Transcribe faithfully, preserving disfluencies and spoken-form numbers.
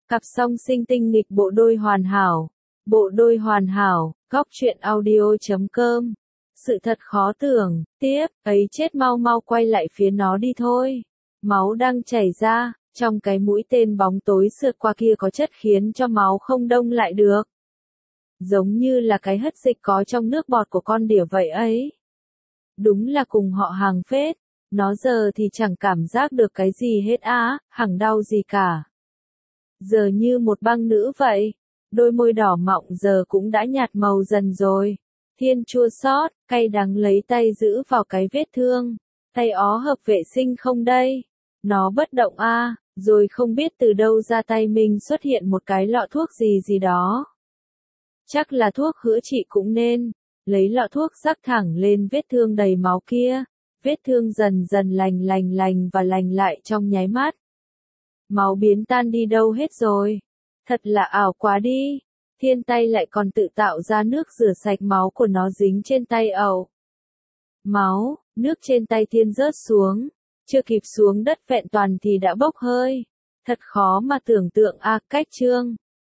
Cặp song sinh tinh nghịch bộ đôi hoàn hảo. Bộ đôi hoàn hảo, góc truyện audio chấm com. Sự thật khó tưởng, tiếp, ấy chết mau mau quay lại phía nó đi thôi. Máu đang chảy ra, trong cái mũi tên bóng tối sượt qua kia có chất khiến cho máu không đông lại được. Giống như là cái hất dịch có trong nước bọt của con đỉa vậy ấy. Đúng là cùng họ hàng phết, nó giờ thì chẳng cảm giác được cái gì hết á, hằng đau gì cả. Giờ như một băng nữ vậy, đôi môi đỏ mọng giờ cũng đã nhạt màu dần rồi. Thiên chua xót, cay đắng lấy tay giữ vào cái vết thương. Tay ó hợp vệ sinh không đây? Nó bất động a, à, rồi không biết từ đâu ra tay mình xuất hiện một cái lọ thuốc gì gì đó. Chắc là thuốc chữa trị cũng nên. Lấy lọ thuốc rắc thẳng lên vết thương đầy máu kia. Vết thương dần dần lành lành lành và lành lại trong nháy mắt. Máu biến tan đi đâu hết rồi. Thật là ảo quá đi. Thiên tay lại còn tự tạo ra nước rửa sạch máu của nó dính trên tay ẩu. Máu, nước trên tay Thiên rớt xuống. Chưa kịp xuống đất vẹn toàn thì đã bốc hơi. Thật khó mà tưởng tượng a, cách chương.